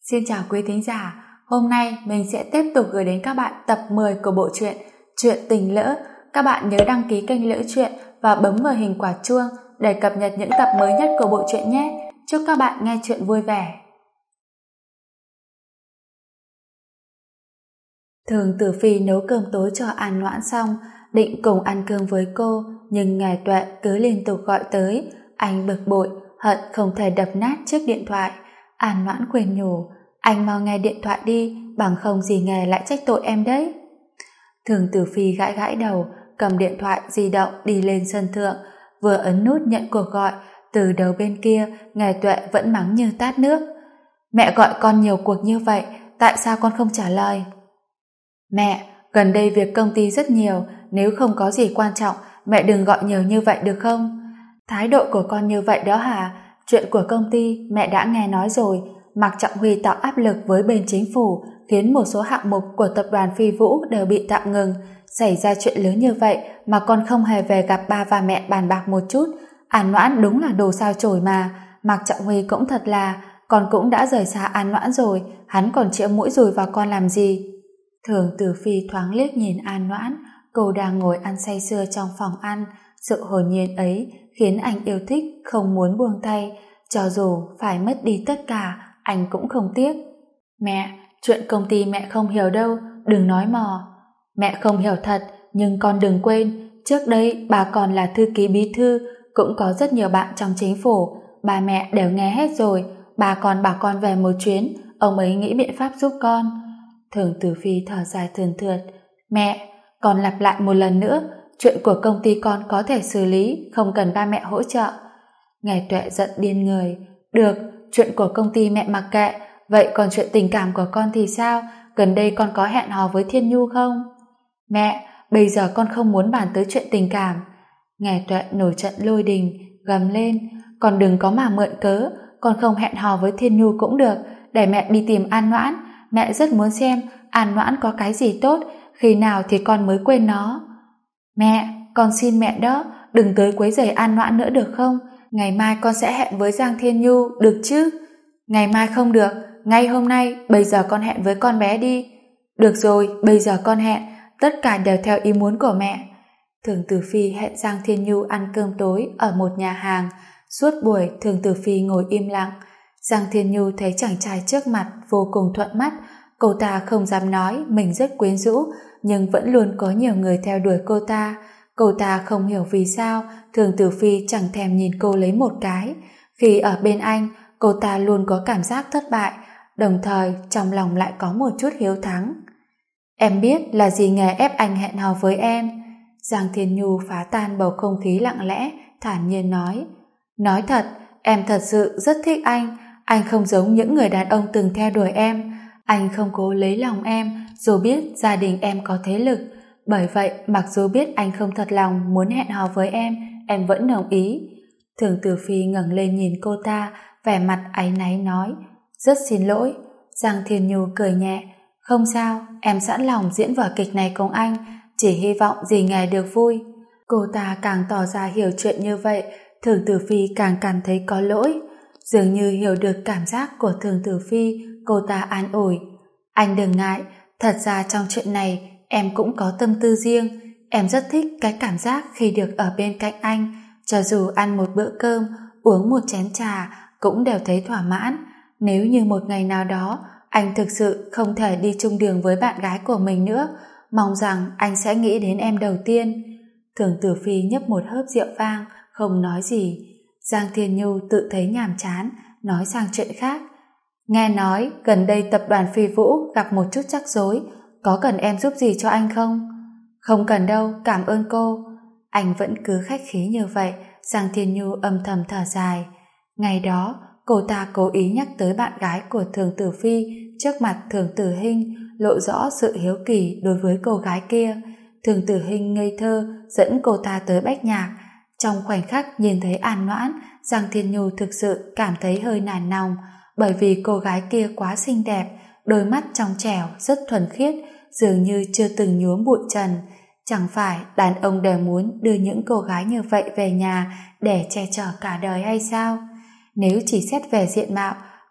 Xin chào quý thính giả, hôm nay mình sẽ tiếp tục gửi đến các bạn tập 10 của bộ truyện Chuyện Tình Lỡ. Các bạn nhớ đăng ký kênh Lỡ Chuyện và bấm vào hình quả chuông để cập nhật những tập mới nhất của bộ truyện nhé. Chúc các bạn nghe chuyện vui vẻ. Thường Tử Phi nấu cơm tối cho An Noãn xong, định cùng ăn cơm với cô, nhưng Ngài Tuệ cứ liên tục gọi tới. Anh bực bội, hận không thể đập nát chiếc điện thoại. An Noãn khuyên nhủ, anh mau nghe điện thoại đi, bằng không dì Nghề lại trách tội em đấy. Thường Tử Phi gãi gãi đầu, cầm điện thoại di động đi lên sân thượng, vừa ấn nút nhận cuộc gọi. Từ đầu bên kia, Ngài Tuệ vẫn mắng như tát nước. Mẹ gọi con nhiều cuộc như vậy, tại sao con không trả lời? Mẹ, gần đây việc công ty rất nhiều, nếu không có gì quan trọng, mẹ đừng gọi nhiều như vậy được không? Thái độ của con như vậy đó hả? Chuyện của công ty mẹ đã nghe nói rồi. Mạc Trọng Huy tạo áp lực với bên chính phủ, khiến một số hạng mục của tập đoàn Phi Vũ đều bị tạm ngừng. Xảy ra chuyện lớn như vậy mà con không hề về gặp ba và mẹ bàn bạc một chút. An Noãn đúng là đồ sao chổi mà. Mạc Trọng Huy cũng thật là, con cũng đã rời xa An Noãn rồi, hắn còn chĩa mũi dùi vào con làm gì? Thường Tử Phi thoáng liếc nhìn An Noãn, cô đang ngồi ăn say sưa trong phòng ăn. Sự hồn nhiên ấy khiến anh yêu thích, không muốn buông tay. Cho dù phải mất đi tất cả, anh cũng không tiếc. Mẹ, chuyện công ty mẹ không hiểu đâu, đừng nói mò. Mẹ không hiểu thật, nhưng con đừng quên, trước đây bà còn là thư ký bí thư, cũng có rất nhiều bạn trong chính phủ. Ba mẹ đều nghe hết rồi, bà còn bảo con về một chuyến, ông ấy nghĩ biện pháp giúp con. Thường Tử Phi thở dài thườn thượt. Mẹ, con lặp lại một lần nữa, chuyện của công ty con có thể xử lý, không cần ba mẹ hỗ trợ. Ngài Tuệ giận điên người. Được, chuyện của công ty mẹ mặc kệ, vậy còn chuyện tình cảm của con thì sao? Gần đây con có hẹn hò với Thiên Nhu không? Mẹ, bây giờ con không muốn bàn tới chuyện tình cảm. Ngài Tuệ nổi trận lôi đình, gầm lên. Con đừng có mà mượn cớ, con không hẹn hò với Thiên Nhu cũng được, để mẹ đi tìm An Noãn. Mẹ rất muốn xem An Noãn có cái gì tốt, khi nào thì con mới quên nó. Mẹ, con xin mẹ đó, đừng tới quấy rầy An Noãn nữa được không? Ngày mai con sẽ hẹn với Giang Thiên Nhu, được chứ? Ngày mai không được, ngay hôm nay, bây giờ con hẹn với con bé đi. Được rồi, bây giờ con hẹn, tất cả đều theo ý muốn của mẹ. Thường Tử Phi hẹn Giang Thiên Nhu ăn cơm tối ở một nhà hàng. Suốt buổi Thường Tử Phi ngồi im lặng. Giang Thiên Nhu thấy chàng trai trước mặt vô cùng thuận mắt. Cô ta không dám nói mình rất quyến rũ, nhưng vẫn luôn có nhiều người theo đuổi cô ta. Cô ta không hiểu vì sao Thường Tử Phi chẳng thèm nhìn cô lấy một cái. Khi ở bên anh, cô ta luôn có cảm giác thất bại, đồng thời trong lòng lại có một chút hiếu thắng. Em biết là dì Nghề ép anh hẹn hò với em. Giang Thiên Nhu phá tan bầu không khí lặng lẽ, thản nhiên nói. Nói thật, em thật sự rất thích anh không giống những người đàn ông từng theo đuổi em. Anh không cố lấy lòng em, dù biết gia đình em có thế lực. Bởi vậy, mặc dù biết anh không thật lòng muốn hẹn hò với em vẫn đồng ý. Thường Tử Phi ngẩng lên nhìn cô ta, vẻ mặt áy náy nói. Rất xin lỗi. Giang Thiên Nhu cười nhẹ. Không sao, em sẵn lòng diễn vở kịch này cùng anh, chỉ hy vọng dì Nghề được vui. Cô ta càng tỏ ra hiểu chuyện như vậy, Thường Tử Phi càng cảm thấy có lỗi. Dường như hiểu được cảm giác của Thường Tử Phi, cô ta an ủi. Anh đừng ngại, thật ra trong chuyện này em cũng có tâm tư riêng. Em rất thích cái cảm giác khi được ở bên cạnh anh, cho dù ăn một bữa cơm, uống một chén trà cũng đều thấy thỏa mãn. Nếu như một ngày nào đó anh thực sự không thể đi chung đường với bạn gái của mình nữa, mong rằng anh sẽ nghĩ đến em đầu tiên. Thường Tử Phi nhấp một hớp rượu vang, không nói gì. Giang Thiên Nhu tự thấy nhàm chán, nói sang chuyện khác. Nghe nói gần đây tập đoàn Phi Vũ gặp một chút rắc rối, có cần em giúp gì cho anh không? Không cần đâu, cảm ơn cô. Anh vẫn cứ khách khí như vậy. Giang Thiên Nhu âm thầm thở dài. Ngày đó cô ta cố ý nhắc tới bạn gái của Thường Tử Phi trước mặt Thường Tử Hinh, lộ rõ sự hiếu kỳ đối với cô gái kia. Thường Tử Hinh ngây thơ dẫn cô ta tới Bách Nhạc. Trong khoảnh khắc nhìn thấy An Noãn, Giang Thiên Nhu thực sự cảm thấy hơi nản lòng, bởi vì cô gái kia quá xinh đẹp, đôi mắt trong trẻo rất thuần khiết, dường như chưa từng nhuốm bụi trần. Chẳng phải đàn ông đều muốn đưa những cô gái như vậy về nhà để che chở cả đời hay sao? Nếu chỉ xét về diện mạo,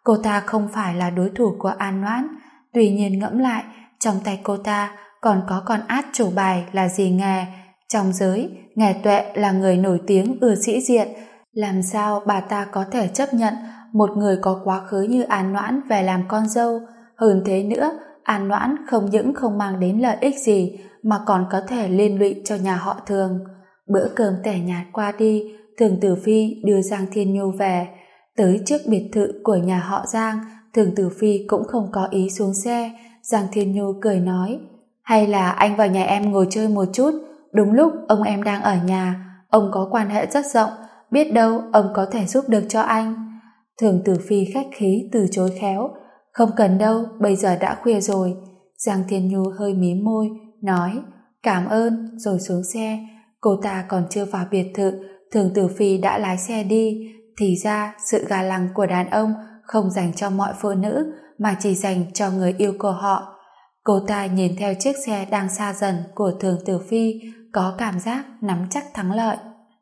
cô ta không phải là đối thủ của An Noãn. Tuy nhiên ngẫm lại, trong tay cô ta còn có con át chủ bài là Dì Nghè. Trong giới, Nghè Tuệ là người nổi tiếng ưa sĩ diện. Làm sao bà ta có thể chấp nhận một người có quá khứ như An Noãn về làm con dâu? Hơn thế nữa, An Noãn không những không mang đến lợi ích gì mà còn có thể liên lụy cho nhà họ Thường. Bữa cơm tẻ nhạt qua đi, Thường Tử Phi đưa Giang Thiên Nhu về. Tới trước biệt thự của nhà họ Giang, Thường Tử Phi cũng không có ý xuống xe. Giang Thiên Nhu cười nói, hay là anh vào nhà em ngồi chơi một chút, đúng lúc ông em đang ở nhà, ông có quan hệ rất rộng, biết đâu ông có thể giúp được cho anh. Thường Tử Phi khách khí từ chối khéo, không cần đâu, bây giờ đã khuya rồi. Giang Thiên Nhu hơi mím môi, nói, cảm ơn, rồi xuống xe. Cô ta còn chưa vào biệt thự, Thường Tử Phi đã lái xe đi. Thì ra, sự ga lăng của đàn ông không dành cho mọi phụ nữ, mà chỉ dành cho người yêu của họ. Cô ta nhìn theo chiếc xe đang xa dần của Thường Tử Phi, có cảm giác nắm chắc thắng lợi.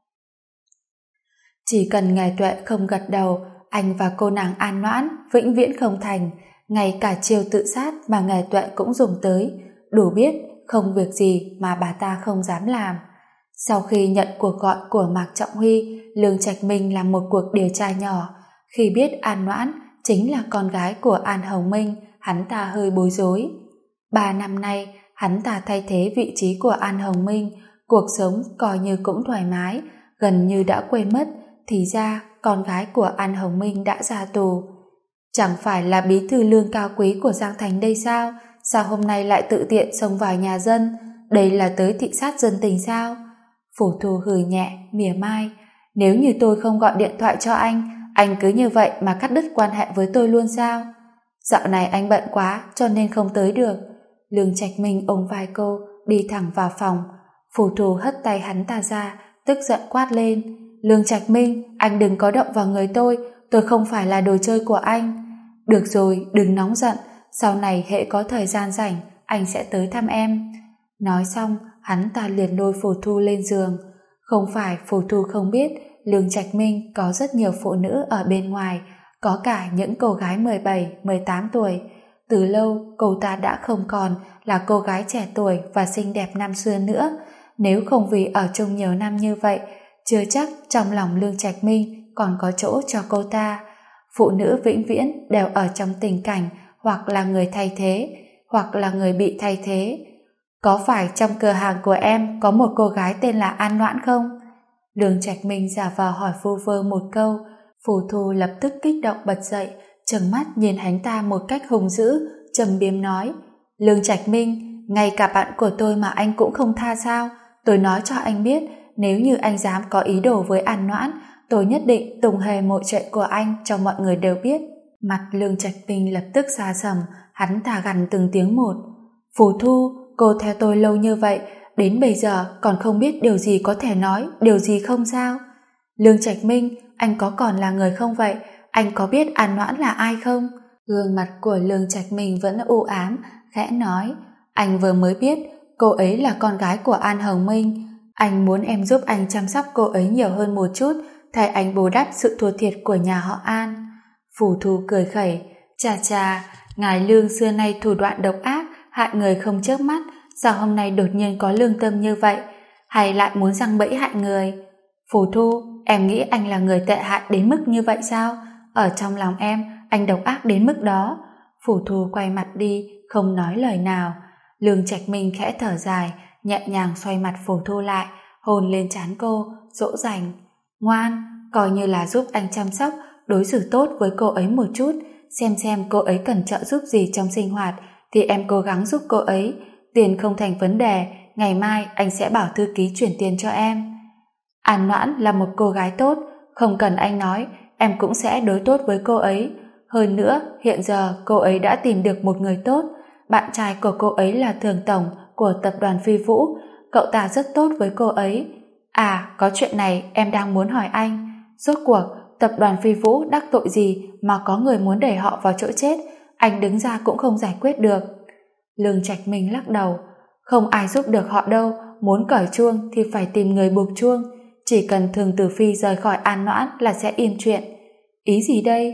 Chỉ cần Nghè Tuệ không gật đầu, anh và cô nàng An Noãn vĩnh viễn không thành. Ngay cả chiêu tự sát mà Nghè Tuệ cũng dùng tới, đủ biết không việc gì mà bà ta không dám làm. Sau khi nhận cuộc gọi của Mạc Trọng Huy, Lương Trạch Minh làm một cuộc điều tra nhỏ. Khi biết An Noãn chính là con gái của An Hồng Minh, hắn ta hơi bối rối. 3 năm nay, hắn ta thay thế vị trí của An Hồng Minh, cuộc sống coi như cũng thoải mái, gần như đã quên mất, thì ra con gái của An Hồng Minh đã ra tù. Chẳng phải là bí thư lương cao quý của Giang Thành đây sao? Sao hôm nay lại tự tiện xông vào nhà dân? Đây là tới thị sát dân tình sao? Phủ Thu hừ nhẹ, mỉa mai, nếu như tôi không gọi điện thoại cho anh cứ như vậy mà cắt đứt quan hệ với tôi luôn sao? Dạo này anh bận quá cho nên không tới được. Lương Trạch Minh ôm vai cô, đi thẳng vào phòng. Phủ Thu hất tay hắn ta ra, tức giận quát lên, Lương Trạch Minh, anh đừng có động vào người tôi không phải là đồ chơi của anh. Được rồi, đừng nóng giận, sau này hễ có thời gian rảnh, anh sẽ tới thăm em. Nói xong, hắn ta liền lôi Phủ Thu lên giường. Không phải Phủ Thu không biết, Lương Trạch Minh có rất nhiều phụ nữ ở bên ngoài, có cả những cô gái 17, 18 tuổi. Từ lâu, cô ta đã không còn là cô gái trẻ tuổi và xinh đẹp năm xưa nữa. Nếu không vì ở chung nhiều năm như vậy, chưa chắc trong lòng Lương Trạch Minh còn có chỗ cho cô ta. Phụ nữ vĩnh viễn đều ở trong tình cảnh hoặc là người thay thế, hoặc là người bị thay thế. Có phải trong cửa hàng của em có một cô gái tên là An Noãn không? Lương Trạch Minh giả vờ hỏi vu vơ một câu. Phủ Thu lập tức kích động bật dậy, trừng mắt nhìn hắn ta một cách hung dữ, trầm biếm nói, Lương Trạch Minh, ngay cả bạn của tôi mà anh cũng không tha sao? Tôi nói cho anh biết, nếu như anh dám có ý đồ với An Noãn, tôi nhất định tùng hề mọi chuyện của anh cho mọi người đều biết. Mặt Lương Trạch Minh lập tức xa sầm, hắn ta gằn từng tiếng một, Phủ Thu, cô theo tôi lâu như vậy, đến bây giờ còn không biết điều gì có thể nói, điều gì không sao? Lương Trạch Minh, anh có còn là người không vậy? Anh có biết An Noãn là ai không? Gương mặt của Lương Trạch Minh vẫn u ám, khẽ nói, anh vừa mới biết cô ấy là con gái của An Hồng Minh. Anh muốn em giúp anh chăm sóc cô ấy nhiều hơn một chút, thay anh bù đắp sự thua thiệt của nhà họ An. Phủ Thu cười khẩy, chà chà, ngài Lương xưa nay thủ đoạn độc ác, hại người không chớp mắt, sao hôm nay đột nhiên có lương tâm như vậy? Hay lại muốn giăng bẫy hại người? Phủ Thu, em nghĩ anh là người tệ hại đến mức như vậy sao? Ở trong lòng em, anh độc ác đến mức đó. Phủ Thu quay mặt đi, không nói lời nào. Lương Trạch Minh khẽ thở dài, nhẹ nhàng xoay mặt Phủ Thu lại, hôn lên trán cô, dỗ dành. Ngoan, coi như là giúp anh chăm sóc, đối xử tốt với cô ấy một chút, xem cô ấy cần trợ giúp gì trong sinh hoạt, thì em cố gắng giúp cô ấy. Tiền không thành vấn đề, ngày mai anh sẽ bảo thư ký chuyển tiền cho em. An Noãn là một cô gái tốt, không cần anh nói, em cũng sẽ đối tốt với cô ấy. Hơn nữa, hiện giờ cô ấy đã tìm được một người tốt. Bạn trai của cô ấy là Thường Tổng của tập đoàn Phi Vũ, cậu ta rất tốt với cô ấy. À, có chuyện này em đang muốn hỏi anh. Rốt cuộc, tập đoàn Phi Vũ đắc tội gì mà có người muốn đẩy họ vào chỗ chết, anh đứng ra cũng không giải quyết được. Lương Trạch Minh lắc đầu, không ai giúp được họ đâu, muốn cởi chuông thì phải tìm người buộc chuông, chỉ cần Thường Tử Phi rời khỏi An Noãn là sẽ yên chuyện. Ý gì đây?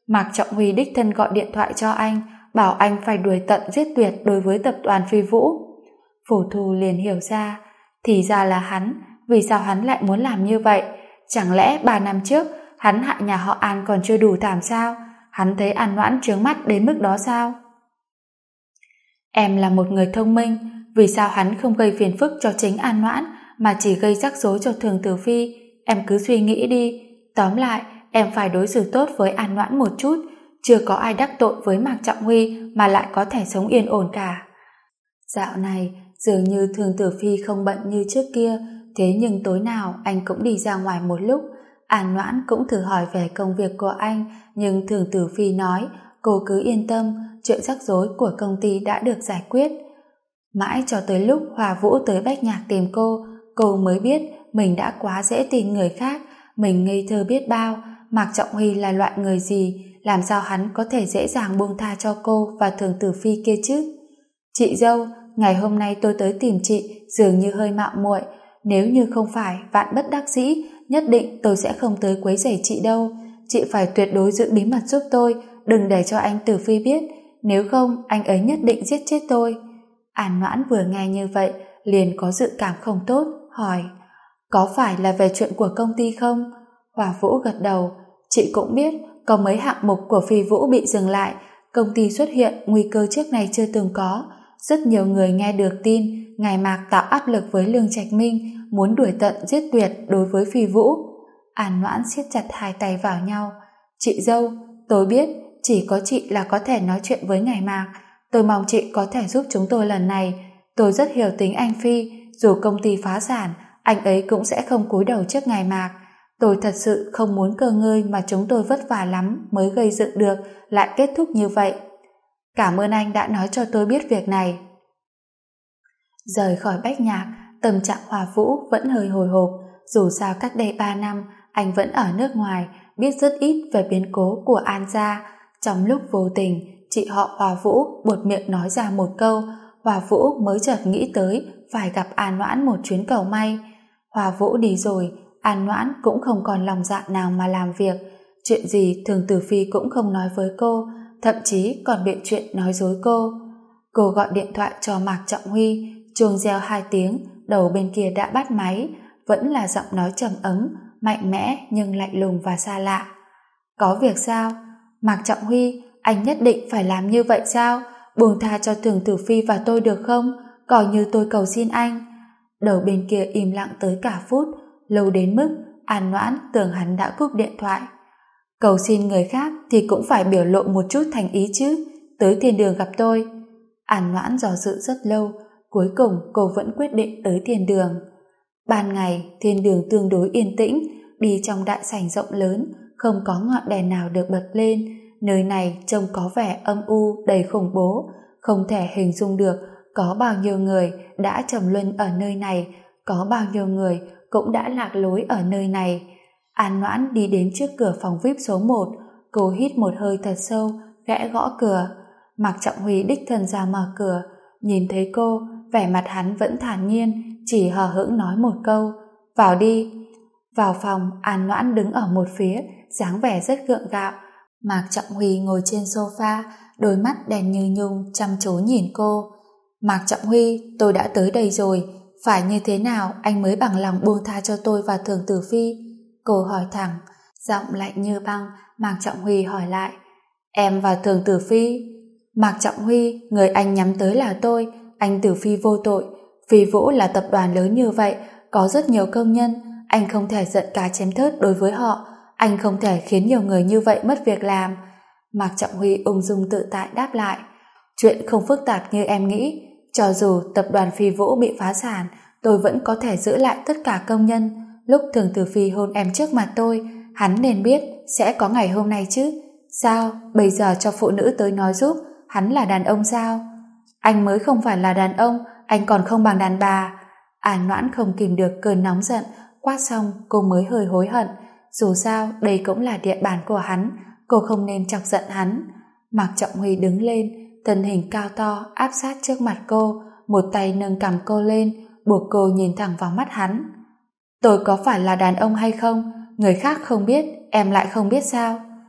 Mạc Trọng Huy đích thân gọi điện thoại cho anh, bảo anh phải đuổi tận giết tuyệt đối với tập đoàn Phi Vũ. Phù Thu liền hiểu ra, thì ra là hắn, vì sao hắn lại muốn làm như vậy? Chẳng lẽ 3 năm trước hắn hại nhà họ An còn chưa đủ thảm sao? Hắn thấy An Noãn trướng mắt đến mức đó sao? Em là một người thông minh, vì sao hắn không gây phiền phức cho chính An Noãn mà chỉ gây rắc rối cho Thường Tử Phi? Em cứ suy nghĩ đi. Tóm lại, em phải đối xử tốt với An Noãn một chút. Chưa có ai đắc tội với Mạc Trọng Huy mà lại có thể sống yên ổn cả. Dạo này, dường như Thường Tử Phi không bận như trước kia, thế nhưng tối nào anh cũng đi ra ngoài một lúc. An Noãn cũng thử hỏi về công việc của anh, nhưng Thường Tử Phi nói cô cứ yên tâm, chuyện rắc rối của công ty đã được giải quyết. Mãi cho tới lúc Hòa Vũ tới Bách Nhạc tìm cô mới biết mình đã quá dễ tin người khác, mình ngây thơ biết bao. Mạc Trọng Huy là loại người gì, làm sao hắn có thể dễ dàng buông tha cho cô và Thường Tử Phi kia chứ? Chị dâu, ngày hôm nay tôi tới tìm chị dường như hơi mạo muội, nếu như không phải vạn bất đắc dĩ, nhất định tôi sẽ không tới quấy rầy chị đâu. Chị phải tuyệt đối giữ bí mật giúp tôi, đừng để cho anh Tử Phi biết, nếu không anh ấy nhất định giết chết tôi. An Noãn vừa nghe như vậy liền có dự cảm không tốt, hỏi có phải là về chuyện của công ty không? Hòa Vũ gật đầu, chị cũng biết có mấy hạng mục của Phi Vũ bị dừng lại, công ty xuất hiện nguy cơ trước này chưa từng có. Rất nhiều người nghe được tin ngài Mạc tạo áp lực với Lương Trạch Minh, muốn đuổi tận giết tuyệt đối với Phi Vũ. An Noãn siết chặt hai tay vào nhau. Chị dâu, tôi biết chỉ có chị là có thể nói chuyện với ngài Mạc, tôi mong chị có thể giúp chúng tôi lần này. Tôi rất hiểu tính anh Phi, dù công ty phá sản, anh ấy cũng sẽ không cúi đầu trước ngài Mạc. Tôi thật sự không muốn cơ ngơi mà chúng tôi vất vả lắm mới gây dựng được lại kết thúc như vậy. Cảm ơn anh đã nói cho tôi biết việc này. Rời khỏi Bách Nhạc, tâm trạng Hòa Vũ vẫn hơi hồi hộp, dù sao cách đây 3 năm anh vẫn ở nước ngoài, biết rất ít về biến cố của An gia. Trong lúc vô tình, chị họ Hòa Vũ buột miệng nói ra một câu, Hòa Vũ mới chợt nghĩ tới phải gặp An Noãn một chuyến cầu may. Hòa Vũ đi rồi, An Noãn cũng không còn lòng dạ nào mà làm việc, chuyện gì Thường Tử Phi cũng không nói với cô, thậm chí còn biện chuyện nói dối cô. Cô gọi điện thoại cho Mạc Trọng Huy, chuông reo 2 tiếng, đầu bên kia đã bắt máy, vẫn là giọng nói trầm ấm, mạnh mẽ nhưng lạnh lùng và xa lạ. Có việc sao? Mạc Trọng Huy, anh nhất định phải làm như vậy sao? Buông tha cho Thường Tử Phi và tôi được không? Coi như tôi cầu xin anh. Đầu bên kia im lặng tới cả phút, lâu đến mức An Noãn tưởng hắn đã cúp điện thoại. Cầu xin người khác thì cũng phải biểu lộ một chút thành ý chứ, tới thiên đường gặp tôi. An Noãn dò dự rất lâu, cuối cùng cô vẫn quyết định tới thiên đường. Ban ngày, thiên đường tương đối yên tĩnh, đi trong đại sảnh rộng lớn, không có ngọn đèn nào được bật lên, nơi này trông có vẻ âm u đầy khủng bố, không thể hình dung được có bao nhiêu người đã trầm luân ở nơi này, có bao nhiêu người cũng đã lạc lối ở nơi này. An Noãn đi đến trước cửa phòng VIP số 1, cô hít một hơi thật sâu, gõ gõ cửa. Mạc Trọng Huy đích thân ra mở cửa, nhìn thấy cô, vẻ mặt hắn vẫn thản nhiên, chỉ hờ hững nói một câu, vào đi. Vào phòng, An Noãn đứng ở một phía, dáng vẻ rất gượng gạo. Mạc Trọng Huy ngồi trên sofa, đôi mắt đen như nhung chăm chú nhìn cô. Mạc Trọng Huy, tôi đã tới đây rồi, phải như thế nào anh mới bằng lòng buông tha cho tôi và Thường Tử Phi? Cô hỏi thẳng, giọng lạnh như băng. Mạc Trọng Huy hỏi lại, em và Thường Tử Phi? Mạc Trọng Huy, người anh nhắm tới là tôi, anh Tử Phi vô tội. Phi Vũ là tập đoàn lớn như vậy, có rất nhiều công nhân, anh không thể giận cá chém thớt đối với họ, anh không thể khiến nhiều người như vậy mất việc làm. Mạc Trọng Huy ung dung tự tại đáp lại, chuyện không phức tạp như em nghĩ, cho dù tập đoàn Phi Vũ bị phá sản, tôi vẫn có thể giữ lại tất cả công nhân. Lúc Thường Tử Phi hôn em trước mặt tôi, hắn nên biết sẽ có ngày hôm nay chứ. Sao, bây giờ cho phụ nữ tới nói giúp, hắn là đàn ông sao? Anh mới không phải là đàn ông, anh còn không bằng đàn bà. An Noãn không kìm được cơn nóng giận, quát xong cô mới hơi hối hận. Dù sao, đây cũng là địa bàn của hắn, cô không nên chọc giận hắn. Mạc Trọng Huy đứng lên, thân hình cao to áp sát trước mặt cô, một tay nâng cằm cô lên, buộc cô nhìn thẳng vào mắt hắn. Tôi có phải là đàn ông hay không? Người khác không biết, em lại không biết sao?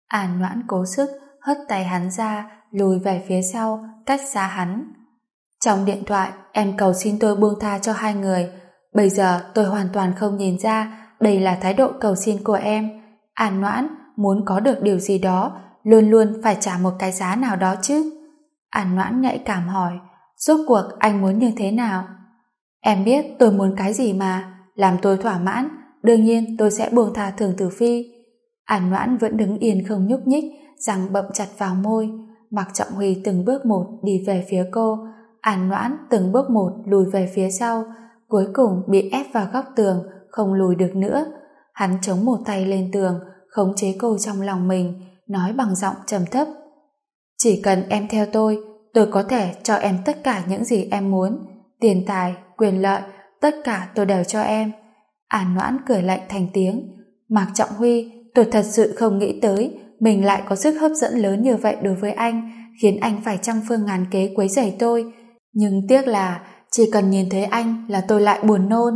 An Noãn cố sức hất tay hắn ra, lùi về phía sau, cách xa hắn. Trong điện thoại, em cầu xin tôi buông tha cho hai người. Bây giờ tôi hoàn toàn không nhìn ra đây là thái độ cầu xin của em. An Noãn muốn có được điều gì đó, luôn luôn phải trả một cái giá nào đó chứ. An Noãn nhạy cảm hỏi, rốt cuộc anh muốn như thế nào? Em biết tôi muốn cái gì mà, làm tôi thỏa mãn, đương nhiên tôi sẽ buông tha Thường Tử Phi. An Noãn vẫn đứng yên không nhúc nhích, răng bậm chặt vào môi. Mạc Trọng Huy từng bước một đi về phía cô, An Noãn từng bước một lùi về phía sau, cuối cùng bị ép vào góc tường, không lùi được nữa. Hắn chống một tay lên tường, khống chế cô trong lòng mình, nói bằng giọng trầm thấp. Chỉ cần em theo tôi có thể cho em tất cả những gì em muốn. Tiền tài, quyền lợi, tất cả tôi đều cho em. An Noãn cười lạnh thành tiếng. Mạc Trọng Huy, tôi thật sự không nghĩ tới mình lại có sức hấp dẫn lớn như vậy đối với anh, khiến anh phải trăm phương ngàn kế quấy rầy tôi. Nhưng tiếc là chỉ cần nhìn thấy anh là tôi lại buồn nôn.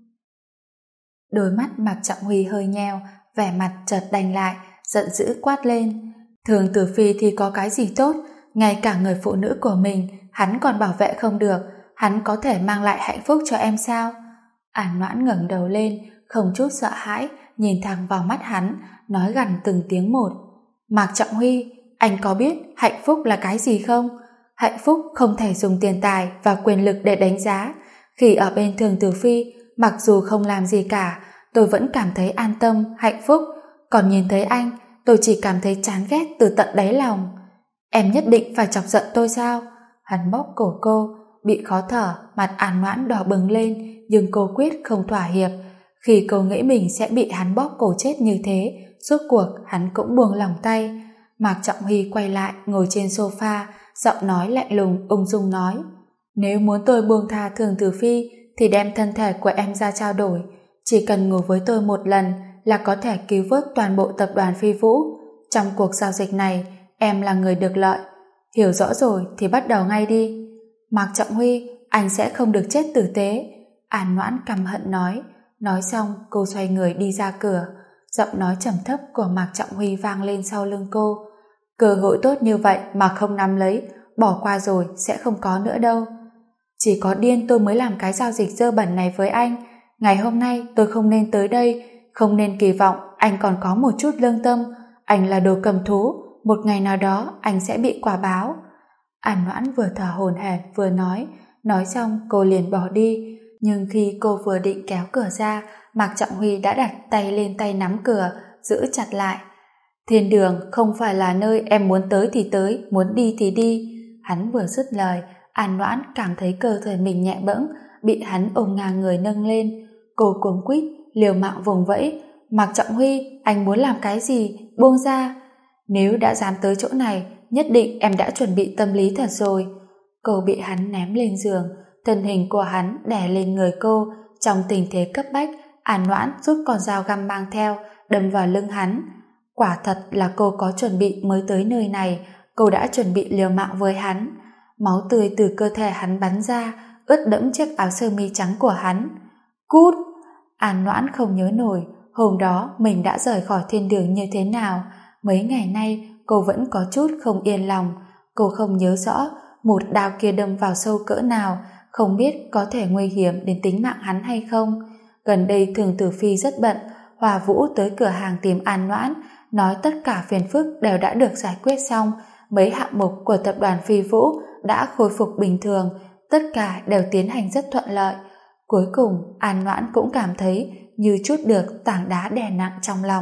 Đôi mắt Mạc Trọng Huy hơi nheo, vẻ mặt chợt đanh lại, giận dữ quát lên. Thường Tử Phi thì có cái gì tốt, ngay cả người phụ nữ của mình hắn còn bảo vệ không được, hắn có thể mang lại hạnh phúc cho em sao? An Noãn ngẩng đầu lên, không chút sợ hãi, nhìn thẳng vào mắt hắn, nói gằn từng tiếng một. Mạc Trọng Huy, anh có biết hạnh phúc là cái gì không? Hạnh phúc không thể dùng tiền tài và quyền lực để đánh giá. Khi ở bên Thường Tử Phi, mặc dù không làm gì cả, tôi vẫn cảm thấy an tâm, hạnh phúc. Còn nhìn thấy anh, tôi chỉ cảm thấy chán ghét từ tận đáy lòng. Em nhất định phải chọc giận tôi sao? Hắn bóp cổ cô, bị khó thở, mặt An Noãn đỏ bừng lên, nhưng cô quyết không thỏa hiệp. Khi cô nghĩ mình sẽ bị hắn bóp cổ chết như thế, rốt cuộc hắn cũng buông lòng tay. Mạc Trọng Huy quay lại ngồi trên sofa, giọng nói lạnh lùng ung dung nói: nếu muốn tôi buông tha Thường Tử Phi thì đem thân thể của em ra trao đổi, chỉ cần ngủ với tôi một lần là có thể cứu vớt toàn bộ tập đoàn Phi Vũ. Trong cuộc giao dịch này em là người được lợi. Hiểu rõ rồi thì bắt đầu ngay đi. Mạc Trọng Huy, anh sẽ không được chết tử tế. An Noãn căm hận nói. Nói xong cô xoay người đi ra cửa. Giọng nói trầm thấp của Mạc Trọng Huy vang lên sau lưng cô. Cơ hội tốt như vậy mà không nắm lấy, bỏ qua rồi sẽ không có nữa đâu. Chỉ có điên tôi mới làm cái giao dịch dơ bẩn này với anh. Ngày hôm nay tôi không nên tới đây, không nên kỳ vọng anh còn có một chút lương tâm. Anh là đồ cầm thú, một ngày nào đó anh sẽ bị quả báo. An Noãn vừa thở hổn hển vừa nói xong cô liền bỏ đi. Nhưng khi cô vừa định kéo cửa ra, Mạc Trọng Huy đã đặt tay lên tay nắm cửa, giữ chặt lại. Thiên đường không phải là nơi em muốn tới thì tới, muốn đi thì đi. Hắn vừa dứt lời, An Noãn cảm thấy cơ thể mình nhẹ bẫng, bị hắn ôm ngang người nâng lên. Cô cuống quýt, liều mạng vùng vẫy. Mạc Trọng Huy, anh muốn làm cái gì? Buông ra. Nếu đã dám tới chỗ này, nhất định em đã chuẩn bị tâm lý thật rồi. Cô bị hắn ném lên giường, thân hình của hắn đè lên người cô. Trong tình thế cấp bách, An Noãn rút con dao găm mang theo, đâm vào lưng hắn. Quả thật là cô có chuẩn bị mới tới nơi này, cô đã chuẩn bị liều mạng với hắn. Máu tươi từ cơ thể hắn bắn ra, ướt đẫm chiếc áo sơ mi trắng của hắn. Cút! An Noãn không nhớ nổi hôm đó mình đã rời khỏi thiên đường như thế nào. Mấy ngày nay cô vẫn có chút không yên lòng. Cô không nhớ rõ một đao kia đâm vào sâu cỡ nào, không biết có thể nguy hiểm đến tính mạng hắn hay không. Gần đây Thường Tử Phi rất bận, Hòa Vũ tới cửa hàng tìm An Noãn, nói tất cả phiền phức đều đã được giải quyết xong, mấy hạng mục của tập đoàn Phi Vũ đã khôi phục bình thường, tất cả đều tiến hành rất thuận lợi. Cuối cùng An Noãn cũng cảm thấy như chút được tảng đá đè nặng trong lòng.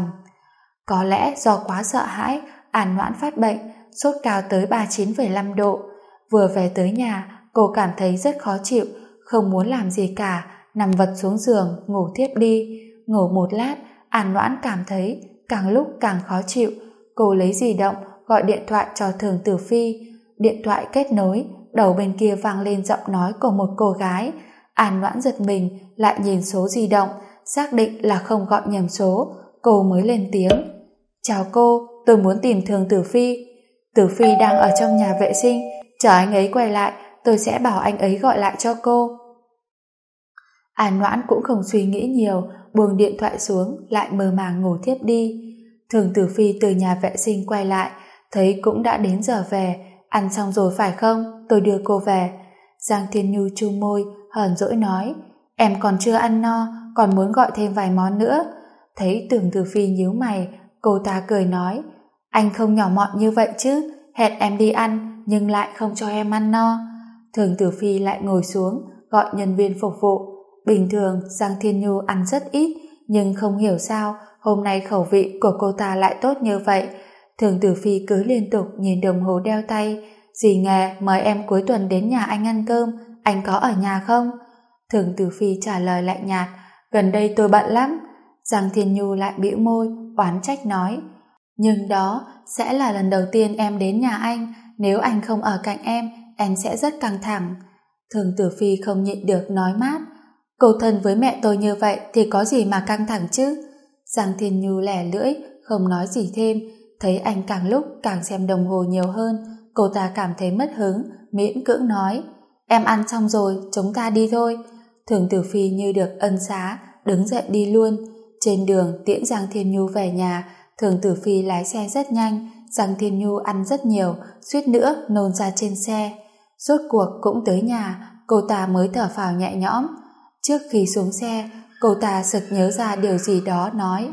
Có lẽ do quá sợ hãi, An Noãn phát bệnh, sốt cao tới 39,5 độ. Vừa về tới nhà, cô cảm thấy rất khó chịu, không muốn làm gì cả, nằm vật xuống giường, ngủ thiếp đi. Ngủ một lát, An Noãn cảm thấy càng lúc càng khó chịu. Cô lấy di động, gọi điện thoại cho Thường Tử Phi. Điện thoại kết nối, đầu bên kia vang lên giọng nói của một cô gái. An Noãn giật mình, lại nhìn số di động, xác định là không gọi nhầm số. Cô mới lên tiếng. Chào cô, tôi muốn tìm Thường Tử Phi. Tử Phi đang ở trong nhà vệ sinh, chờ anh ấy quay lại, tôi sẽ bảo anh ấy gọi lại cho cô. An Noãn cũng không suy nghĩ nhiều, buông điện thoại xuống, lại mơ màng ngủ thiếp đi. Thường Tử Phi từ nhà vệ sinh quay lại, thấy cũng đã đến giờ về. Ăn xong rồi phải không? Tôi đưa cô về. Giang Thiên Nhu chu môi, hờn dỗi nói, em còn chưa ăn no, còn muốn gọi thêm vài món nữa. Thấy Tưởng Tử Phi nhíu mày, cô ta cười nói, anh không nhỏ mọn như vậy chứ, hẹn em đi ăn nhưng lại không cho em ăn no. Thường Tử Phi lại ngồi xuống, gọi nhân viên phục vụ. Bình thường Giang Thiên Nhu ăn rất ít, nhưng không hiểu sao hôm nay khẩu vị của cô ta lại tốt như vậy. Thường Tử Phi cứ liên tục nhìn đồng hồ đeo tay. Dì Nghề mời em cuối tuần đến nhà anh ăn cơm, anh có ở nhà không? Thường Tử Phi trả lời lạnh nhạt, gần đây tôi bận lắm. Giang Thiên Nhu lại bĩu môi, oán trách nói, nhưng đó sẽ là lần đầu tiên em đến nhà anh, nếu anh không ở cạnh em sẽ rất căng thẳng. Thường Tử Phi không nhịn được nói mát, cô thân với mẹ tôi như vậy thì có gì mà căng thẳng chứ? Giang Thiên Nhu lẻ lưỡi, không nói gì thêm. Thấy anh càng lúc càng xem đồng hồ nhiều hơn, cô ta cảm thấy mất hứng, miễn cưỡng nói, em ăn xong rồi, chúng ta đi thôi. Thường Tử Phi như được ân xá, đứng dậy đi luôn. Trên đường tiễn Giang Thiên Nhu về nhà, Thường Tử Phi lái xe rất nhanh. Giang Thiên Nhu ăn rất nhiều, suýt nữa nôn ra trên xe. Rốt cuộc cũng tới nhà, cô ta mới thở phào nhẹ nhõm. Trước khi xuống xe, cô ta sực nhớ ra điều gì đó nói,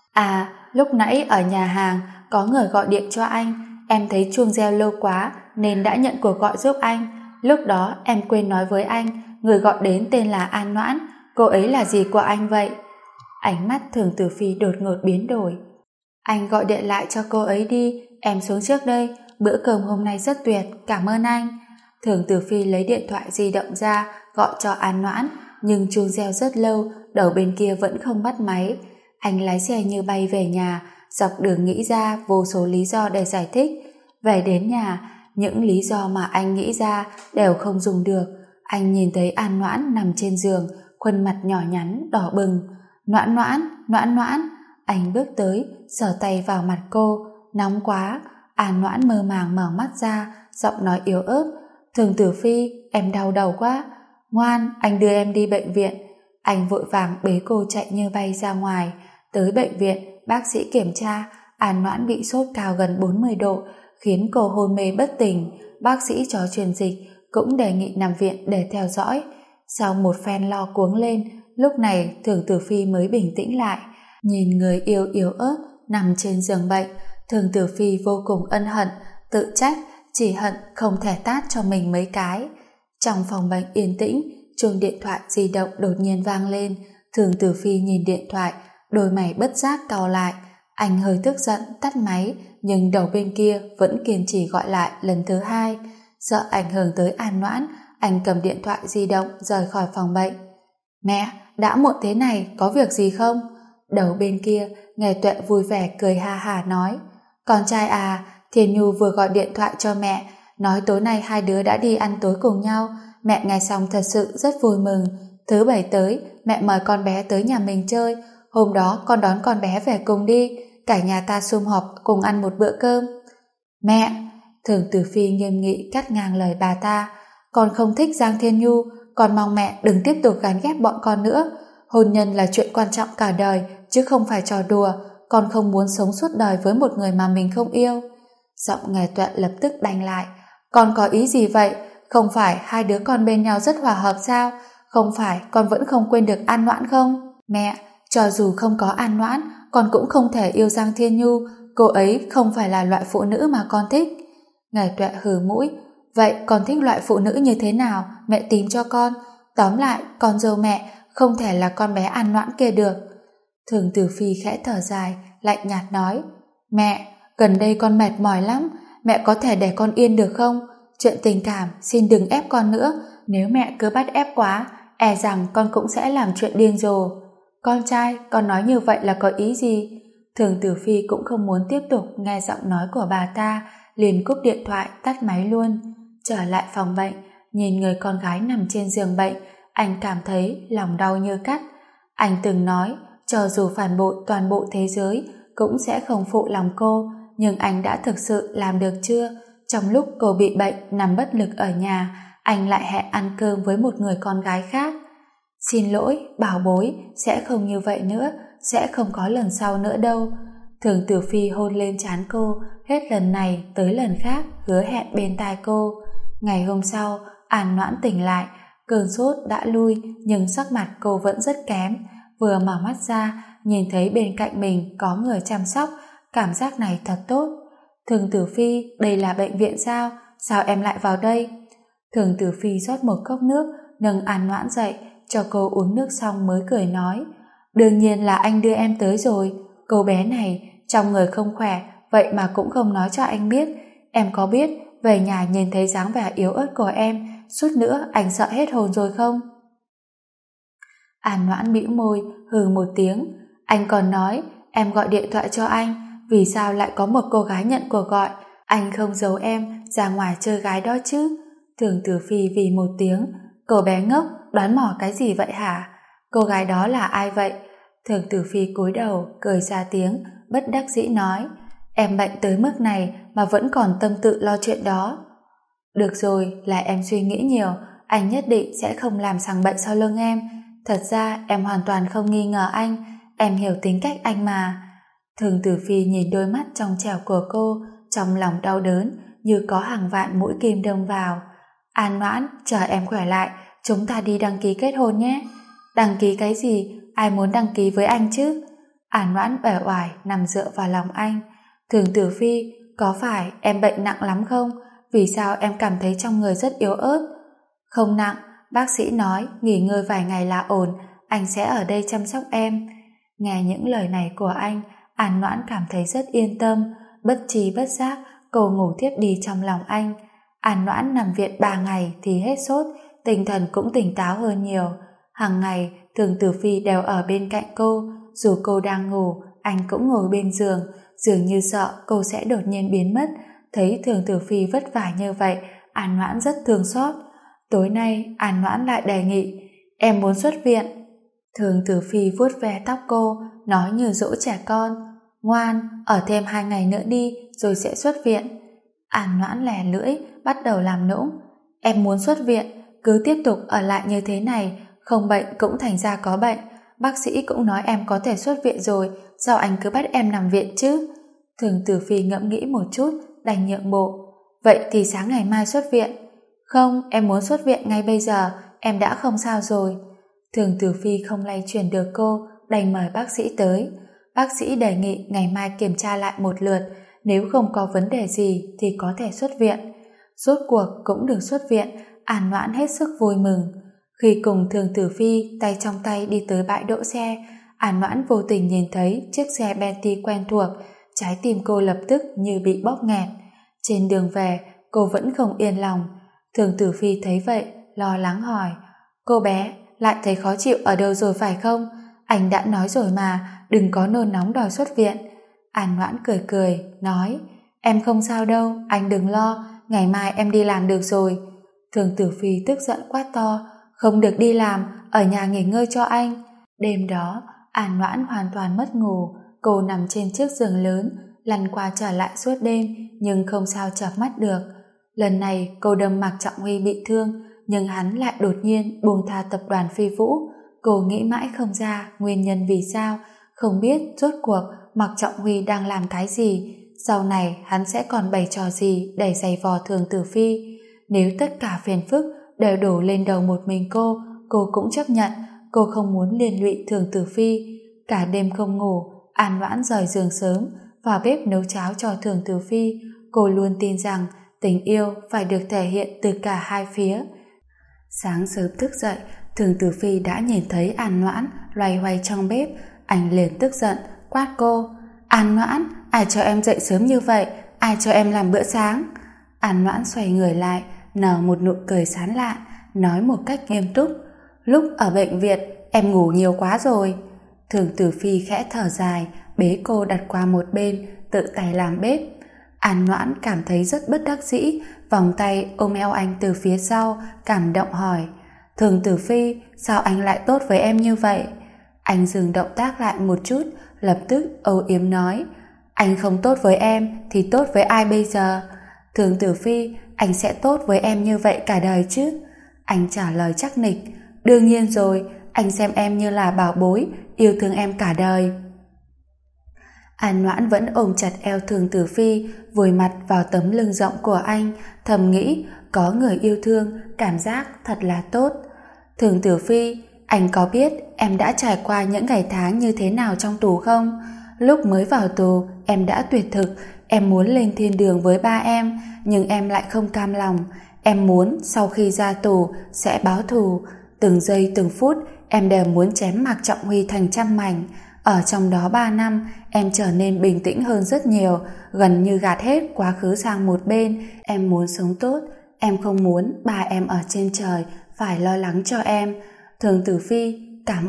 à, lúc nãy ở nhà hàng có người gọi điện cho anh, em thấy chuông reo lâu quá nên đã nhận cuộc gọi giúp anh. Lúc đó em quên nói với anh, người gọi đến tên là An Noãn, cô ấy là gì của anh vậy? Ánh mắt Thường Tử Phi đột ngột biến đổi. Anh gọi điện lại cho cô ấy đi, em xuống trước đây, bữa cơm hôm nay rất tuyệt, cảm ơn anh. Thường Tử Phi lấy điện thoại di động ra, gọi cho An Noãn, nhưng chuông reo rất lâu, đầu bên kia vẫn không bắt máy. Anh lái xe như bay về nhà, dọc đường nghĩ ra vô số lý do để giải thích. Về đến nhà, những lý do mà anh nghĩ ra đều không dùng được. Anh nhìn thấy An Noãn nằm trên giường, khuôn mặt nhỏ nhắn, đỏ bừng. Noãn Noãn, Noãn Noãn. Anh bước tới, sờ tay vào mặt cô, nóng quá. An Noãn mơ màng mở mắt ra, giọng nói yếu ớt, Thường Tử Phi, em đau đầu quá. Ngoan, anh đưa em đi bệnh viện. Anh vội vàng bế cô chạy như bay ra ngoài. Tới bệnh viện, bác sĩ kiểm tra, An Noãn bị sốt cao gần 40 độ, khiến cô hôn mê bất tỉnh. Bác sĩ cho truyền dịch, cũng đề nghị nằm viện để theo dõi. Sau một phen lo cuống lên, lúc này Thường Tử Phi mới bình tĩnh lại. Nhìn người yêu yếu ớt nằm trên giường bệnh, Thường Tử Phi vô cùng ân hận, tự trách, chỉ hận không thể tát cho mình mấy cái. Trong phòng bệnh yên tĩnh, chuông điện thoại di động đột nhiên vang lên. Thường Tử Phi nhìn điện thoại, đôi mày bất giác cau lại. Anh hơi tức giận tắt máy, nhưng đầu bên kia vẫn kiên trì gọi lại lần thứ hai. Sợ ảnh hưởng tới An Noãn, anh cầm điện thoại di động rời khỏi phòng bệnh. Mẹ, đã muộn thế này, có việc gì không? Đầu bên kia, Nghe Tuệ vui vẻ cười ha hả nói, con trai à, Thiên Nhu vừa gọi điện thoại cho mẹ, nói tối nay hai đứa đã đi ăn tối cùng nhau. Mẹ nghe xong thật sự rất vui mừng. Thứ bảy tới, mẹ mời con bé tới nhà mình chơi. Hôm đó con đón con bé về cùng đi, cả nhà ta sum họp cùng ăn một bữa cơm. Mẹ! Thường Tử Phi nghiêm nghị cắt ngang lời bà ta. Con không thích Giang Thiên Nhu, con mong mẹ đừng tiếp tục gán ghép bọn con nữa. Hôn nhân là chuyện quan trọng cả đời, chứ không phải trò đùa. Con không muốn sống suốt đời với một người mà mình không yêu. Giọng Nghe Tuệ lập tức đanh lại. Con có ý gì vậy? Không phải hai đứa con bên nhau rất hòa hợp sao? Không phải con vẫn không quên được An Noãn không? Mẹ, cho dù không có An Noãn, con cũng không thể yêu Giang Thiên Nhu. Cô ấy không phải là loại phụ nữ mà con thích. Nghe Tuệ hừ mũi. Vậy con thích loại phụ nữ như thế nào? Mẹ tìm cho con. Tóm lại, con dâu mẹ không thể là con bé An Noãn kia được. Thường Tử Phi khẽ thở dài, lạnh nhạt nói, mẹ, gần đây con mệt mỏi lắm, mẹ có thể để con yên được không? Chuyện tình cảm xin đừng ép con nữa, nếu mẹ cứ bắt ép quá, e rằng con cũng sẽ làm chuyện điên rồ. Con trai, con nói như vậy là có ý gì? Thường Tử Phi cũng không muốn tiếp tục nghe giọng nói của bà ta, liền cúp điện thoại tắt máy luôn. Trở lại phòng bệnh, nhìn người con gái nằm trên giường bệnh, anh cảm thấy lòng đau như cắt. Anh từng nói, cho dù phản bội toàn bộ thế giới cũng sẽ không phụ lòng cô, nhưng anh đã thực sự làm được chưa? Trong lúc cô bị bệnh nằm bất lực ở nhà, anh lại hẹn ăn cơm với một người con gái khác. Xin lỗi, bảo bối, sẽ không như vậy nữa, sẽ không có lần sau nữa đâu. Thường Tử Phi hôn lên trán cô, hết lần này tới lần khác hứa hẹn bên tai cô. Ngày hôm sau, An Noãn tỉnh lại, cơn sốt đã lui nhưng sắc mặt cô vẫn rất kém. Vừa mở mắt ra, nhìn thấy bên cạnh mình có người chăm sóc, cảm giác này thật tốt. Thường Tử Phi, đây là bệnh viện sao? Sao em lại vào đây? Thường Tử Phi rót một cốc nước, nâng An Noãn dậy, cho cô uống nước xong mới cười nói. Đương nhiên là anh đưa em tới rồi. Cô bé này, trong người không khỏe, vậy mà cũng không nói cho anh biết. Em có biết, về nhà nhìn thấy dáng vẻ yếu ớt của em, suốt nữa anh sợ hết hồn rồi không? An Noãn bĩu môi, hừ một tiếng. Anh còn nói, em gọi điện thoại cho anh, vì sao lại có một cô gái nhận cuộc gọi? Anh không giấu em ra ngoài chơi gái đó chứ? Thường Tử Phi vì một tiếng. Cô bé ngốc, đoán mò cái gì vậy hả? Cô gái đó là ai vậy? Thường Tử Phi cúi đầu, cười ra tiếng, bất đắc dĩ nói. Em bệnh tới mức này mà vẫn còn tâm tự lo chuyện đó. Được rồi, là em suy nghĩ nhiều, anh nhất định sẽ không làm sằng bậy sau lưng em. Thật ra em hoàn toàn không nghi ngờ anh, em hiểu tính cách anh mà. Thường Tử Phi nhìn đôi mắt trong trẻo của cô, trong lòng đau đớn như có hàng vạn mũi kim đâm vào. An Noãn, chờ em khỏe lại, chúng ta đi đăng ký kết hôn nhé. Đăng ký cái gì? Ai muốn đăng ký với anh chứ? An Noãn uể oải nằm dựa vào lòng anh. Thường Tử Phi, có phải em bệnh nặng lắm không? Vì sao em cảm thấy trong người rất yếu ớt? Không nặng, bác sĩ nói nghỉ ngơi vài ngày là ổn, anh sẽ ở đây chăm sóc em. Nghe những lời này của anh, An Noãn cảm thấy rất yên tâm, bất tri bất giác cô ngủ tiếp đi trong lòng anh. An Noãn nằm viện 3 ngày thì hết sốt, tinh thần cũng tỉnh táo hơn nhiều. Hàng ngày, Thường Tử Phi đều ở bên cạnh cô, dù cô đang ngủ, anh cũng ngồi bên giường, dường như sợ cô sẽ đột nhiên biến mất. Thấy Thường Tử Phi vất vả như vậy, An Noãn rất thương xót. Tối nay, An Noãn lại đề nghị, em muốn xuất viện. Thường Tử Phi vuốt ve tóc cô, nói như dỗ trẻ con, ngoan, ở thêm 2 ngày nữa đi, rồi sẽ xuất viện. An Noãn lè lưỡi, bắt đầu làm nũng. Em muốn xuất viện, cứ tiếp tục ở lại như thế này, không bệnh cũng thành ra có bệnh. Bác sĩ cũng nói em có thể xuất viện rồi, sao anh cứ bắt em nằm viện chứ? Thường Tử Phi ngẫm nghĩ một chút, đành nhượng bộ. Vậy thì sáng ngày mai xuất viện. Không, em muốn xuất viện ngay bây giờ, em đã không sao rồi. Thường Tử Phi không lay chuyển được cô, đành mời bác sĩ tới. Bác sĩ đề nghị ngày mai kiểm tra lại một lượt, nếu không có vấn đề gì thì có thể xuất viện. Rốt cuộc cũng được xuất viện, An Noãn hết sức vui mừng. Khi cùng Thường Tử Phi tay trong tay đi tới bãi đỗ xe, An Noãn vô tình nhìn thấy chiếc xe Bentley quen thuộc, trái tim cô lập tức như bị bóp nghẹt. Trên đường về, cô vẫn không yên lòng. Thường Tử Phi thấy vậy, lo lắng hỏi, cô bé, lại thấy khó chịu ở đâu rồi phải không? Anh đã nói rồi mà, đừng có nôn nóng đòi xuất viện. An Noãn cười cười, nói, em không sao đâu, anh đừng lo, ngày mai em đi làm được rồi. Thường Tử Phi tức giận quát to, không được đi làm, ở nhà nghỉ ngơi cho anh. Đêm đó, An Noãn hoàn toàn mất ngủ, cô nằm trên chiếc giường lớn, lăn qua trở lại suốt đêm, nhưng không sao chợp mắt được. Lần này cô đâm Mạc Trọng Huy bị thương, nhưng hắn lại đột nhiên buông tha tập đoàn Phi Vũ. Cô nghĩ mãi không ra nguyên nhân vì sao, không biết rốt cuộc Mạc Trọng Huy đang làm cái gì, sau này hắn sẽ còn bày trò gì để giày vò Thường Tử Phi. Nếu tất cả phiền phức đều đổ lên đầu một mình cô cũng chấp nhận. Cô không muốn liên lụy Thường Tử Phi. Cả đêm không ngủ, An Noãn rời giường sớm, vào bếp nấu cháo cho Thường Tử Phi. Cô luôn tin rằng tình yêu phải được thể hiện từ cả hai phía. Sáng sớm thức dậy, Thường Tử Phi đã nhìn thấy An Noãn loay hoay trong bếp. Anh liền tức giận quát cô, An Noãn, ai cho em dậy sớm như vậy, ai cho em làm bữa sáng? An Noãn xoay người lại, nở một nụ cười sán lạn, nói một cách nghiêm túc, lúc ở bệnh viện em ngủ nhiều quá rồi. Thường Tử Phi khẽ thở dài, bế cô đặt qua một bên, tự tay làm bếp. An Noãn cảm thấy rất bất đắc dĩ, vòng tay ôm eo anh từ phía sau, cảm động hỏi, Thường Tử Phi, sao anh lại tốt với em như vậy? Anh dừng động tác lại một chút, lập tức âu yếm nói, anh không tốt với em thì tốt với ai bây giờ? Thường Tử Phi, anh sẽ tốt với em như vậy cả đời chứ? Anh trả lời chắc nịch, đương nhiên rồi, anh xem em như là bảo bối, yêu thương em cả đời. An Noãn vẫn ôm chặt eo Thường Tử Phi, vùi mặt vào tấm lưng rộng của anh, thầm nghĩ có người yêu thương, cảm giác thật là tốt. Thường Tử Phi, anh có biết em đã trải qua những ngày tháng như thế nào trong tù không? Lúc mới vào tù, em đã tuyệt thực, em muốn lên thiên đường với ba em, nhưng em lại không cam lòng. Em muốn sau khi ra tù sẽ báo thù. Từng giây từng phút em đều muốn chém Mạc Trọng Huy thành trăm mảnh. Ở trong đó 3 năm em trở nên bình tĩnh hơn rất nhiều, gần như gạt hết quá khứ sang một bên. Em muốn sống tốt, em không muốn ba em ở trên trời phải lo lắng cho em. Thường Tử Phi, cảm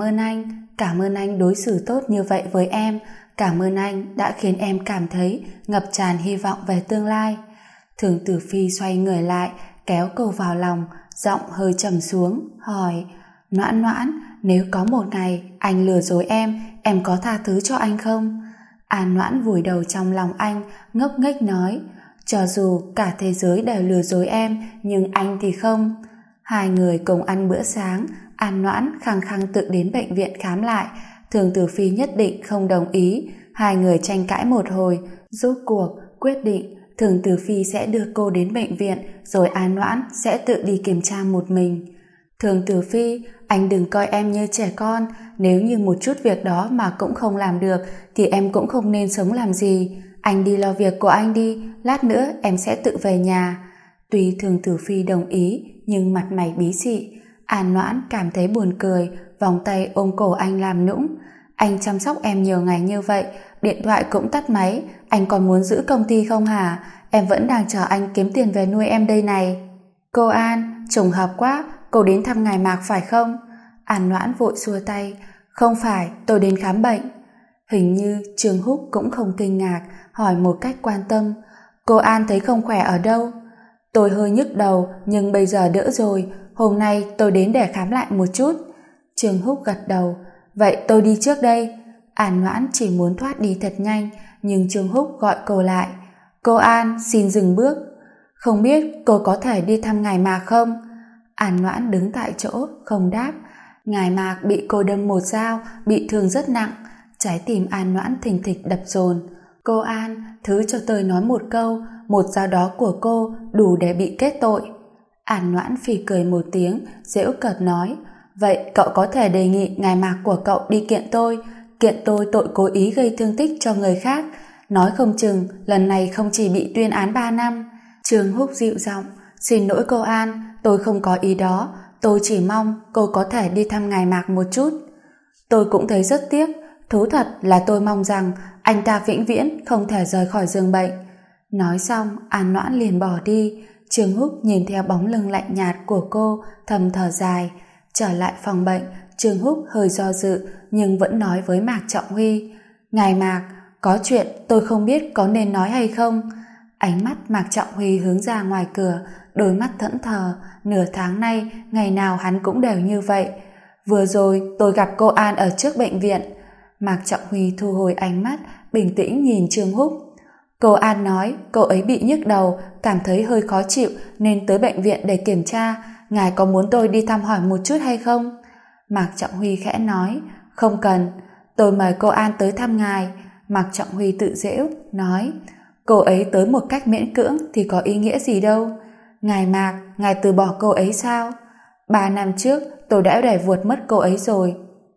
ơn anh đối xử tốt như vậy với em, cảm ơn anh đã khiến em cảm thấy ngập tràn hy vọng về tương lai. Thường Tử Phi xoay người lại, kéo cô vào lòng, giọng hơi trầm xuống, hỏi: Noãn Noãn, nếu có một ngày anh lừa dối em có tha thứ cho anh không? An Noãn vùi đầu trong lòng anh, ngốc nghếch nói: cho dù cả thế giới đều lừa dối em, nhưng anh thì không. Hai người cùng ăn bữa sáng. An Noãn khăng khăng tự đến bệnh viện khám lại. Thường Tử Phi nhất định không đồng ý. Hai người tranh cãi một hồi, rốt cuộc quyết định Thường Tử Phi sẽ đưa cô đến bệnh viện, rồi An Noãn sẽ tự đi kiểm tra một mình. Thường Tử Phi, anh đừng coi em như trẻ con, nếu như một chút việc đó mà cũng không làm được thì em cũng không nên sống làm gì. Anh đi lo việc của anh đi, lát nữa em sẽ tự về nhà. Tuy Thường Tử Phi đồng ý, nhưng mặt mày bí xị. An Noãn cảm thấy buồn cười, vòng tay ôm cổ anh làm nũng. Anh chăm sóc em nhiều ngày như vậy, điện thoại cũng tắt máy, anh còn muốn giữ công ty không hả? Em vẫn đang chờ anh kiếm tiền về nuôi em đây này. Cô An, trùng hợp quá, cô đến thăm ngài Mạc phải không? An Noãn vội xua tay: không phải, tôi đến khám bệnh. Hình như Trương Húc cũng không kinh ngạc, hỏi một cách quan tâm: cô An thấy không khỏe ở đâu? Tôi hơi nhức đầu, nhưng bây giờ đỡ rồi, hôm nay tôi đến để khám lại một chút. Trương Húc gật đầu: vậy tôi đi trước đây. An Noãn chỉ muốn thoát đi thật nhanh, nhưng Trương Húc gọi cô lại: cô An, xin dừng bước. Không biết cô có thể đi thăm ngài Mạc không? An Noãn đứng tại chỗ, không đáp. Ngài Mạc bị cô đâm một dao, bị thương rất nặng. Trái tim An Noãn thình thịch đập dồn. Cô An, thứ cho tôi nói một câu, một dao đó của cô đủ để bị kết tội. An Noãn phì cười một tiếng, giễu cợt nói: vậy cậu có thể đề nghị ngài Mạc của cậu đi kiện tôi tội cố ý gây thương tích cho người khác. Nói không chừng lần này không chỉ bị tuyên án 3 năm. Trương Húc dịu giọng: xin lỗi cô An, tôi không có ý đó, tôi chỉ mong cô có thể đi thăm ngài Mạc một chút. Tôi cũng thấy rất tiếc, thú thật là tôi mong rằng anh ta vĩnh viễn không thể rời khỏi giường bệnh. Nói xong, An Noãn liền bỏ đi. Trương Húc nhìn theo bóng lưng lạnh nhạt của cô, thầm thở dài. Trở lại phòng bệnh, Trương Húc hơi do dự, nhưng vẫn nói với Mạc Trọng Huy: ngài Mạc, có chuyện tôi không biết có nên nói hay không. Ánh mắt Mạc Trọng Huy hướng ra ngoài cửa, đôi mắt thẫn thờ. Nửa tháng nay, ngày nào hắn cũng đều như vậy. Vừa rồi tôi gặp cô An ở trước bệnh viện. Mạc Trọng Huy thu hồi ánh mắt, bình tĩnh nhìn Trương Húc. Cô An nói cô ấy bị nhức đầu, cảm thấy hơi khó chịu nên tới bệnh viện để kiểm tra. Ngài có muốn tôi đi thăm hỏi một chút hay không? Mạc Trọng Huy khẽ nói: không cần, tôi mời cô An tới thăm ngài. Mạc Trọng Huy tự giễu, nói: cô ấy tới một cách miễn cưỡng thì có ý nghĩa gì đâu. Ngài Mạc, ngài từ bỏ cô ấy sao? 3 năm trước tôi đã đẩy vuột mất cô ấy rồi.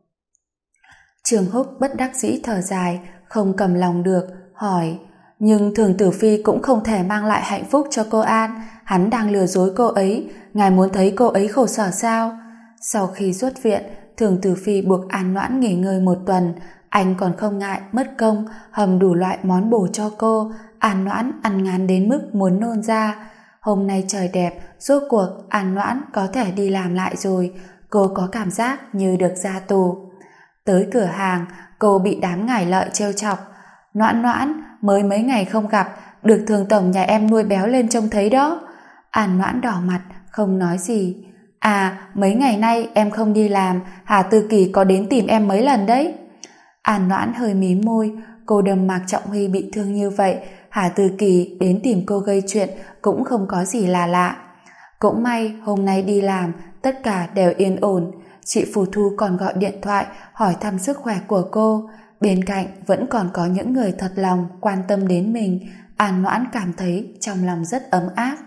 Trương Húc bất đắc dĩ thở dài, không cầm lòng được, hỏi: nhưng Thường Tử Phi cũng không thể mang lại hạnh phúc cho cô An, hắn đang lừa dối cô ấy, ngài muốn thấy cô ấy khổ sở sao? Sau khi xuất viện, Thường Tử Phi buộc An Noãn nghỉ ngơi 1 tuần, anh còn không ngại mất công hầm đủ loại món bổ cho cô. An Noãn ăn ngán đến mức muốn nôn ra. Hôm nay trời đẹp, rốt cuộc An Noãn có thể đi làm lại rồi. Cô có cảm giác như được ra tù. Tới cửa hàng, cô bị đám ngải lợi trêu chọc: Noãn Noãn, mới mấy ngày không gặp, được Thường tổng nhà em nuôi béo lên trông thấy đó. An Noãn đỏ mặt, không nói gì. À, mấy ngày nay em không đi làm, Hà Tư Kỳ có đến tìm em mấy lần đấy. An Noãn hơi mím môi, cô đâm Mạc Trọng Huy bị thương như vậy, Hà Tư Kỳ đến tìm cô gây chuyện cũng không có gì là lạ. Cũng may hôm nay đi làm, tất cả đều yên ổn. Chị Phù Thu còn gọi điện thoại hỏi thăm sức khỏe của cô. bên cạnh vẫn còn có những người thật lòng quan tâm đến mình, An Noãn cảm thấy trong lòng rất ấm áp.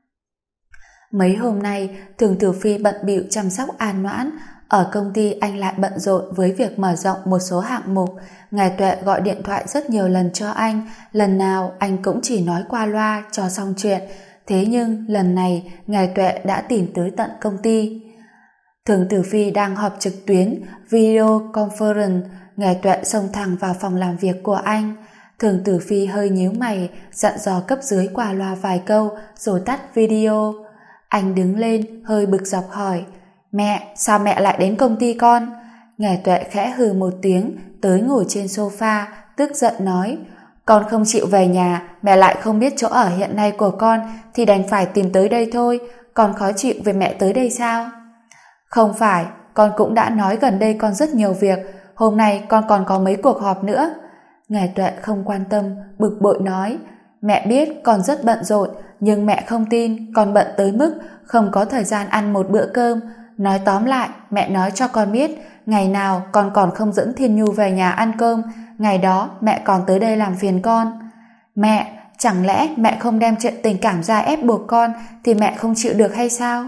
Mấy hôm nay, Thường Tử Phi bận bịu chăm sóc An Noãn. Ở công ty anh lại bận rộn với việc mở rộng một số hạng mục. Ngài Tuệ gọi điện thoại rất nhiều lần cho anh, lần nào anh cũng chỉ nói qua loa cho xong chuyện. Thế nhưng lần này Ngài Tuệ đã tìm tới tận công ty. Thường Tử Phi đang họp trực tuyến, video conference. Ngài Tuệ xông thẳng vào phòng làm việc của anh. Thường Tử Phi hơi nhíu mày, dặn dò cấp dưới qua loa vài câu rồi tắt video. Anh đứng lên hơi bực dọc hỏi: Mẹ, sao mẹ lại đến công ty con? Ngài Tuệ khẽ hừ một tiếng, tới ngồi trên sofa, tức giận nói: Con không chịu về nhà, mẹ lại không biết chỗ ở hiện nay của con thì đành phải tìm tới đây thôi. Con khó chịu về mẹ tới đây sao? Không phải, con cũng đã nói gần đây con rất nhiều việc, hôm nay con còn có mấy cuộc họp nữa. Ngài Tuệ không quan tâm, bực bội nói: Mẹ biết con rất bận rộn, nhưng mẹ không tin con bận tới mức không có thời gian ăn một bữa cơm. Nói tóm lại, mẹ nói cho con biết, ngày nào con còn không dẫn Thiên Nhu về nhà ăn cơm, ngày đó mẹ còn tới đây làm phiền con. Mẹ, chẳng lẽ mẹ không đem chuyện tình cảm ra ép buộc con thì mẹ không chịu được hay sao?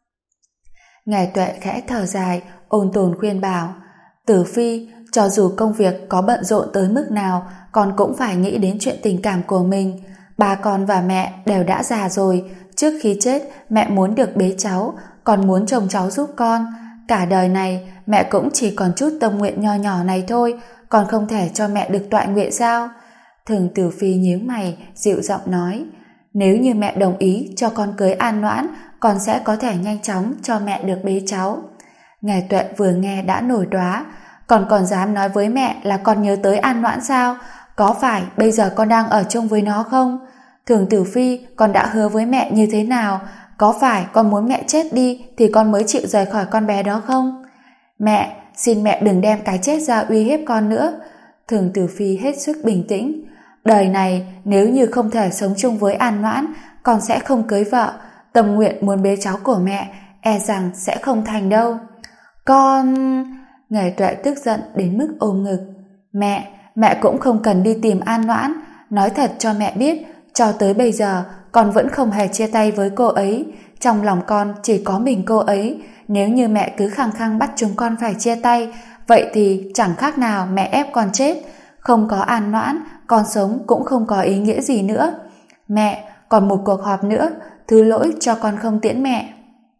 Ngài Tuệ khẽ thở dài, ôn tồn khuyên bảo: Tử Phi, cho dù công việc có bận rộn tới mức nào, con cũng phải nghĩ đến chuyện tình cảm của mình. Ba con và mẹ đều đã già rồi, trước khi chết mẹ muốn được bế cháu, còn muốn chồng cháu giúp con. Cả đời này mẹ cũng chỉ còn chút tâm nguyện nho nhỏ này thôi, còn không thể cho mẹ được toại nguyện sao? Thường Tử Phi nhíu mày, dịu giọng nói: Nếu như mẹ đồng ý cho con cưới An Noãn, con sẽ có thể nhanh chóng cho mẹ được bế cháu. Ngài Tuệ vừa nghe đã nổi đoá: còn dám nói với mẹ là con nhớ tới An Noãn sao? Có phải bây giờ con đang ở chung với nó không? Thường Tử Phi, con đã hứa với mẹ như thế nào? Có phải con muốn mẹ chết đi thì con mới chịu rời khỏi con bé đó không? Mẹ, xin mẹ đừng đem cái chết ra uy hiếp con nữa. Thường Tử Phi hết sức bình tĩnh: Đời này nếu như không thể sống chung với An Noãn, con sẽ không cưới vợ. Tâm nguyện muốn bế cháu của mẹ e rằng sẽ không thành đâu. Con... Ngài Tuệ tức giận đến mức ôm ngực: Mẹ cũng không cần đi tìm An Noãn. Nói thật cho mẹ biết, cho tới bây giờ con vẫn không hề chia tay với cô ấy. Trong lòng con chỉ có mình cô ấy. Nếu như mẹ cứ khăng khăng bắt chúng con phải chia tay, vậy thì chẳng khác nào mẹ ép con chết. Không có An Noãn, con sống cũng không có ý nghĩa gì nữa. Mẹ, còn một cuộc họp nữa, thứ lỗi cho con không tiễn mẹ.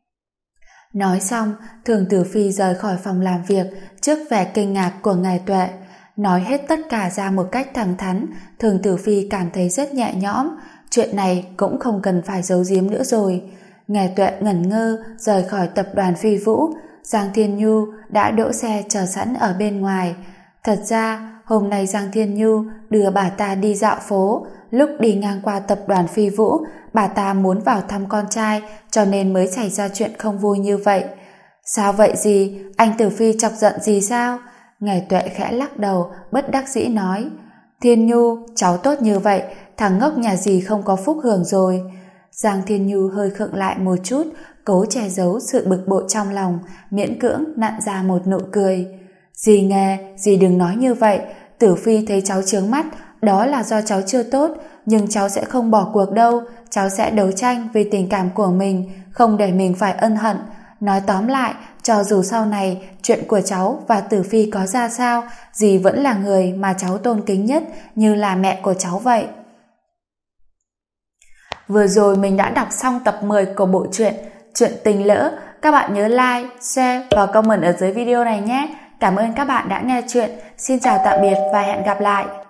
Nói xong, Thường Tử Phi rời khỏi phòng làm việc trước vẻ kinh ngạc của Ngài Tuệ. Nói hết tất cả ra một cách thẳng thắn, Thường Tử Phi cảm thấy rất nhẹ nhõm. Chuyện này cũng không cần phải giấu giếm nữa rồi. Ngài Tuệ ngẩn ngơ rời khỏi tập đoàn Phi Vũ. Giang Thiên Nhu đã đỗ xe chờ sẵn ở bên ngoài. Thật ra hôm nay Giang Thiên Nhu đưa bà ta đi dạo phố. Lúc đi ngang qua tập đoàn Phi Vũ, bà ta muốn vào thăm con trai, cho nên mới xảy ra chuyện không vui như vậy. Sao vậy gì? Anh Tử Phi chọc giận gì sao? Ngài Tuệ khẽ lắc đầu, bất đắc dĩ nói: Thiên Nhu, cháu tốt như vậy, thằng ngốc nhà dì không có phúc hưởng rồi. Giang Thiên Nhu hơi khựng lại một chút, cố che giấu sự bực bội trong lòng, miễn cưỡng nặn ra một nụ cười. Dì nghe, dì đừng nói như vậy. Tử Phi thấy cháu chướng mắt, đó là do cháu chưa tốt, nhưng cháu sẽ không bỏ cuộc đâu. Cháu sẽ đấu tranh vì tình cảm của mình, không để mình phải ân hận. Nói tóm lại, cho dù sau này chuyện của cháu và Tử Phi có ra sao, dì vẫn là người mà cháu tôn kính nhất, như là mẹ của cháu vậy. Vừa rồi mình đã đọc xong tập 10 của bộ truyện Chuyện Tình Lỡ. Các bạn nhớ like, share và comment ở dưới video này nhé. Cảm ơn các bạn đã nghe chuyện. Xin chào tạm biệt và hẹn gặp lại.